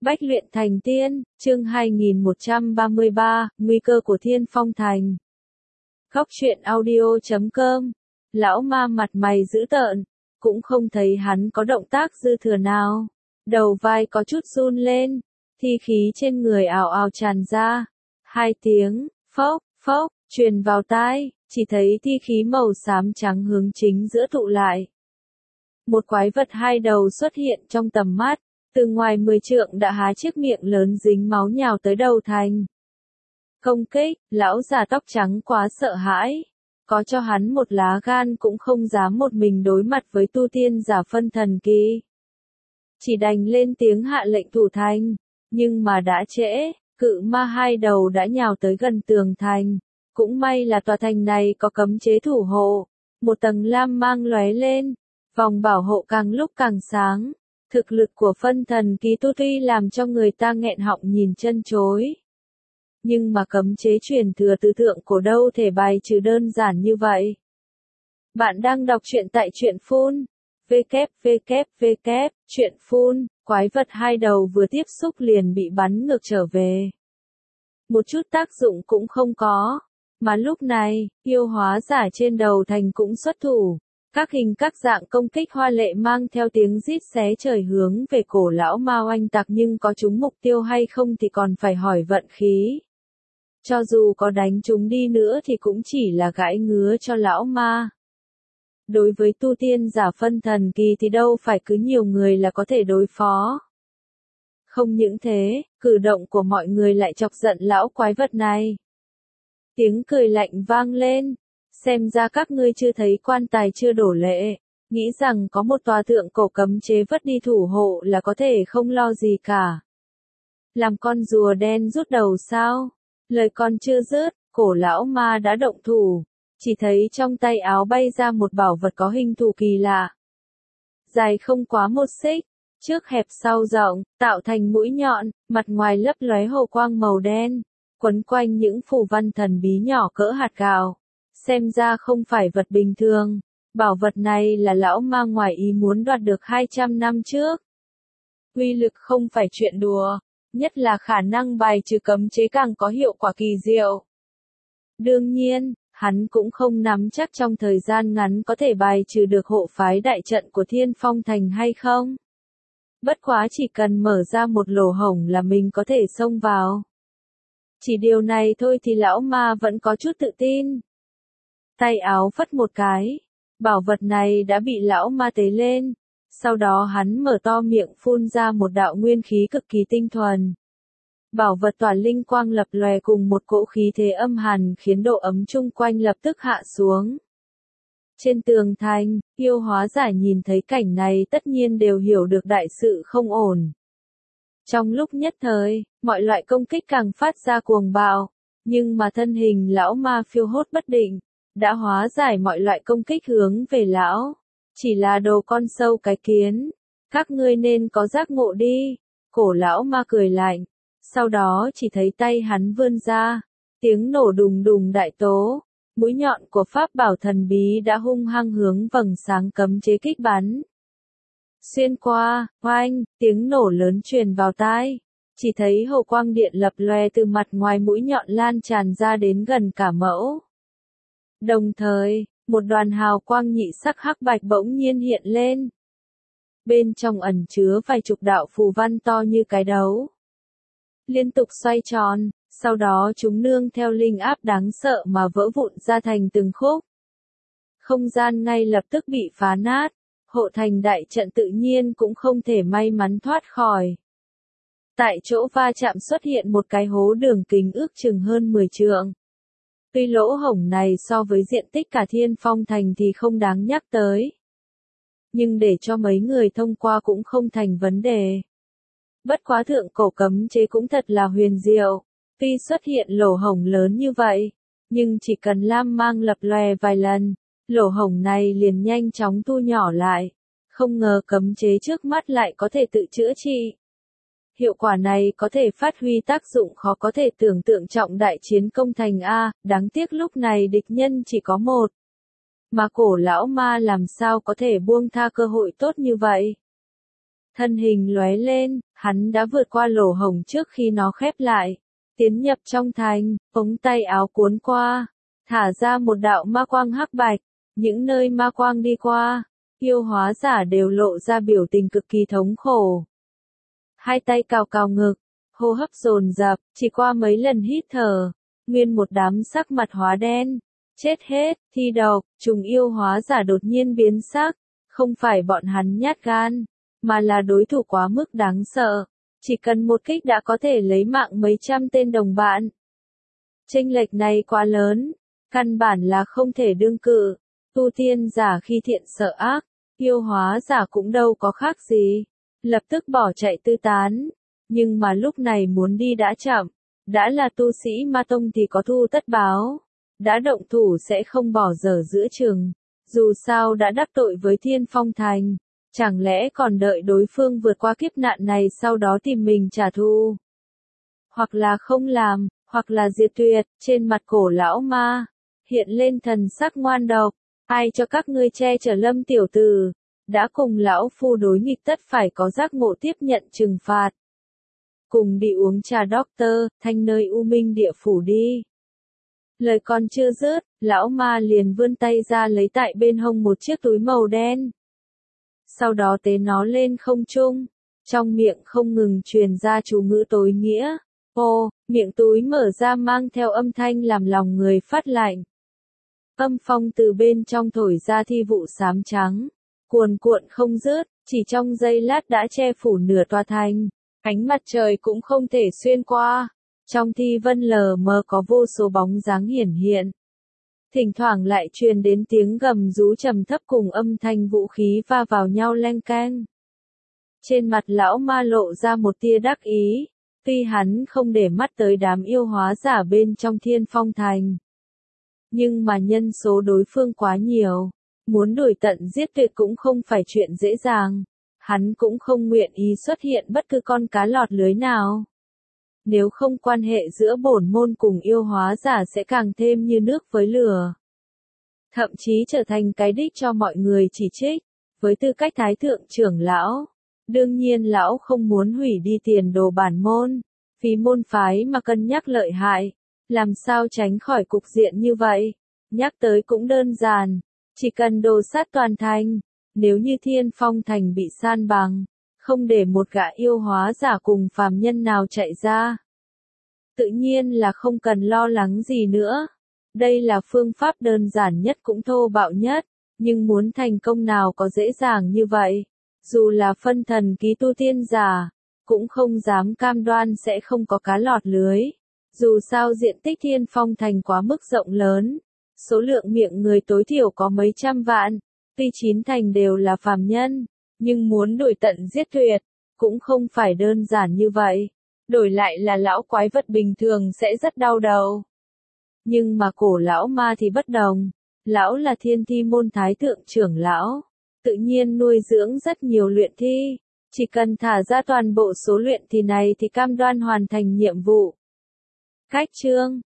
Bách luyện thành tiên, chương 2133, nguy cơ của Thiên Phong Thành. Góc truyện audio.com. Lão ma mặt mày dữ tợn, cũng không thấy hắn có động tác dư thừa nào. Đầu vai có chút run lên, thi khí trên người ào ào tràn ra. Hai tiếng, phốc, phốc, truyền vào tai, chỉ thấy thi khí màu xám trắng hướng chính giữa tụ lại. Một quái vật hai đầu xuất hiện trong tầm mắt. Từ ngoài 10 trượng đã há chiếc miệng lớn dính máu nhào tới đầu thành. Công kích, lão già tóc trắng quá sợ hãi. Có cho hắn một lá gan cũng không dám một mình đối mặt với tu tiên giả phân thần kỳ. Chỉ đành lên tiếng hạ lệnh thủ thành. Nhưng mà đã trễ, cự ma hai đầu đã nhào tới gần tường thành. Cũng may là tòa thành này có cấm chế thủ hộ. Một tầng lam mang lóe lên. Vòng bảo hộ càng lúc càng sáng. Thực lực của phân thần kỳ tu tuy làm cho người ta nghẹn họng nhìn chân chối. Nhưng mà cấm chế truyền thừa từ thượng cổ đâu thể bài trừ đơn giản như vậy. Bạn đang đọc truyện tại truyện phun. Truyện phun, quái vật hai đầu vừa tiếp xúc liền bị bắn ngược trở về. Một chút tác dụng cũng không có. Mà lúc này, yêu hóa giả trên đầu thành cũng xuất thủ. Các hình các dạng công kích hoa lệ mang theo tiếng rít xé trời hướng về cổ lão ma oanh tạc, nhưng có trúng mục tiêu hay không thì còn phải hỏi vận khí. Cho dù có đánh chúng đi nữa thì cũng chỉ là gãi ngứa cho lão ma. Đối với tu tiên giả phân thần kỳ thì đâu phải cứ nhiều người là có thể đối phó. Không những thế, cử động của mọi người lại chọc giận lão quái vật này. Tiếng cười lạnh vang lên. Xem ra các ngươi chưa thấy quan tài chưa đổ lệ, nghĩ rằng có một tòa thượng cổ cấm chế vất đi thủ hộ là có thể không lo gì cả. Làm con rùa đen rút đầu sao? Lời còn chưa dứt, cổ lão ma đã động thủ, chỉ thấy trong tay áo bay ra một bảo vật có hình thù kỳ lạ. Dài không quá 1 xích, trước hẹp sau rộng, tạo thành mũi nhọn, mặt ngoài lấp lóe hồ quang màu đen, quấn quanh những phù văn thần bí nhỏ cỡ hạt gạo. Xem ra không phải vật bình thường, bảo vật này là lão ma ngoài ý muốn đoạt được 200 năm trước. Uy lực không phải chuyện đùa, nhất là khả năng bài trừ cấm chế càng có hiệu quả kỳ diệu. Đương nhiên, hắn cũng không nắm chắc trong thời gian ngắn có thể bài trừ được hộ phái đại trận của Thiên Phong Thành hay không. Bất quá chỉ cần mở ra một lỗ hổng là mình có thể xông vào. Chỉ điều này thôi thì lão ma vẫn có chút tự tin. Tay áo phất một cái, bảo vật này đã bị lão ma tế lên, sau đó hắn mở to miệng phun ra một đạo nguyên khí cực kỳ tinh thuần. Bảo vật tỏa linh quang lập lòe cùng một cỗ khí thế âm hàn khiến độ ấm chung quanh lập tức hạ xuống. Trên tường thành, yêu hóa giả nhìn thấy cảnh này tất nhiên đều hiểu được đại sự không ổn. Trong lúc nhất thời, mọi loại công kích càng phát ra cuồng bạo, nhưng mà thân hình lão ma phiêu hốt bất định. Đã hóa giải mọi loại công kích hướng về lão. Chỉ là đồ con sâu cái kiến. Các ngươi nên có giác ngộ đi. Cổ lão ma cười lạnh. Sau đó chỉ thấy tay hắn vươn ra. Tiếng nổ đùng đùng đại tố. Mũi nhọn của pháp bảo thần bí đã hung hăng hướng vầng sáng cấm chế kích bắn. Xuyên qua, oanh, tiếng nổ lớn truyền vào tai. Chỉ thấy hồ quang điện lập lòe từ mặt ngoài mũi nhọn lan tràn ra đến gần cả mẫu. Đồng thời, một đoàn hào quang nhị sắc hắc bạch bỗng nhiên hiện lên. Bên trong ẩn chứa vài chục đạo phù văn to như cái đấu. Liên tục xoay tròn, sau đó chúng nương theo linh áp đáng sợ mà vỡ vụn ra thành từng khúc. Không gian ngay lập tức bị phá nát, hộ thành đại trận tự nhiên cũng không thể may mắn thoát khỏi. Tại chỗ va chạm xuất hiện một cái hố đường kính ước chừng hơn 10 trượng. Tuy lỗ hổng này so với diện tích cả Thiên Phong Thành thì không đáng nhắc tới. Nhưng để cho mấy người thông qua cũng không thành vấn đề. Bất quá thượng cổ cấm chế cũng thật là huyền diệu. Tuy xuất hiện lỗ hổng lớn như vậy, nhưng chỉ cần lam mang lập lòe vài lần, lỗ hổng này liền nhanh chóng thu nhỏ lại. Không ngờ cấm chế trước mắt lại có thể tự chữa trị. Hiệu quả này có thể phát huy tác dụng khó có thể tưởng tượng trọng đại chiến công thành A, đáng tiếc lúc này địch nhân chỉ có một. Mà cổ lão ma làm sao có thể buông tha cơ hội tốt như vậy. Thân hình lóe lên, Hắn đã vượt qua lỗ hổng trước khi nó khép lại, tiến nhập trong thành, ống tay áo cuốn qua, thả ra một đạo ma quang hắc bạch, những nơi ma quang đi qua, yêu hóa giả đều lộ ra biểu tình cực kỳ thống khổ. Hai tay cào cào ngực, hô hấp dồn dập, chỉ qua mấy lần hít thở, nguyên một đám sắc mặt hóa đen, chết hết, thi độc, trùng yêu hóa giả đột nhiên biến sắc, không phải bọn hắn nhát gan, mà là đối thủ quá mức đáng sợ, chỉ cần một kích đã có thể lấy mạng mấy trăm tên đồng bạn. Chênh lệch này quá lớn, căn bản là không thể đương cự, tu tiên giả khi thiện sợ ác, yêu hóa giả cũng đâu có khác gì, lập tức bỏ chạy tứ tán, nhưng mà lúc này muốn đi đã chậm, đã là tu sĩ ma tông thì có thu tất báo, đã động thủ sẽ không bỏ dở giữa chừng, dù sao đã đắc tội với Thiên Phong Thành, chẳng lẽ còn đợi đối phương vượt qua kiếp nạn này sau đó tìm mình trả thù. Hoặc là không làm, hoặc là diệt tuyệt, trên mặt cổ lão ma, hiện lên thần sắc ngoan độc, ai cho các ngươi che chở Lâm tiểu tử, đã cùng lão phu đối nghịch tất phải có giác ngộ tiếp nhận trừng phạt. Cùng đi uống trà doctor, thanh nơi u minh địa phủ đi. Lời còn chưa dứt, lão ma liền vươn tay ra lấy tại bên hông một chiếc túi màu đen. Sau đó tế nó lên không trung, trong miệng không ngừng truyền ra chú ngữ tối nghĩa. Ô, miệng túi mở ra mang theo âm thanh làm lòng người phát lạnh. Âm phong từ bên trong thổi ra thi vụ xám trắng, cuồn cuộn không dứt, chỉ trong giây lát đã che phủ nửa tòa thành, ánh mặt trời cũng không thể xuyên qua. Trong thi vân lờ mờ có vô số bóng dáng hiển hiện. Thỉnh thoảng lại truyền đến tiếng gầm rú trầm thấp cùng âm thanh vũ khí va vào nhau leng keng. Trên mặt lão ma lộ ra một tia đắc ý, tuy hắn không để mắt tới đám yêu hóa giả bên trong Thiên Phong Thành. Nhưng mà nhân số đối phương quá nhiều, muốn đuổi tận giết tuyệt cũng không phải chuyện dễ dàng, hắn cũng không nguyện ý xuất hiện bất cứ con cá lọt lưới nào. Nếu không quan hệ giữa bổn môn cùng yêu hóa giả sẽ càng thêm như nước với lửa. Thậm chí trở thành cái đích cho mọi người chỉ trích, với tư cách thái thượng trưởng lão. Đương nhiên lão không muốn hủy đi tiền đồ bản môn, vì môn phái mà cân nhắc lợi hại, làm sao tránh khỏi cục diện như vậy. Nhắc tới cũng đơn giản, chỉ cần đồ sát toàn thành, nếu như Thiên Phong Thành bị san bằng, không để một gã yêu hóa giả cùng phàm nhân nào chạy ra. Tự nhiên là không cần lo lắng gì nữa. Đây là phương pháp đơn giản nhất cũng thô bạo nhất, nhưng muốn thành công nào có dễ dàng như vậy. Dù là phân thần ký tu tiên giả, cũng không dám cam đoan sẽ không có cá lọt lưới. Dù sao diện tích Thiên Phong Thành quá mức rộng lớn, số lượng miệng người tối thiểu có mấy trăm vạn, tuy 9 thành đều là phàm nhân, nhưng muốn đuổi tận giết tuyệt, cũng không phải đơn giản như vậy. Đổi lại là lão quái vật bình thường sẽ rất đau đầu. Nhưng mà cổ lão ma thì bất đồng, lão là Thiên Thi môn thái thượng trưởng lão, tự nhiên nuôi dưỡng rất nhiều luyện thi, chỉ cần thả ra toàn bộ số luyện thi này thì cam đoan hoàn thành nhiệm vụ. Cách chương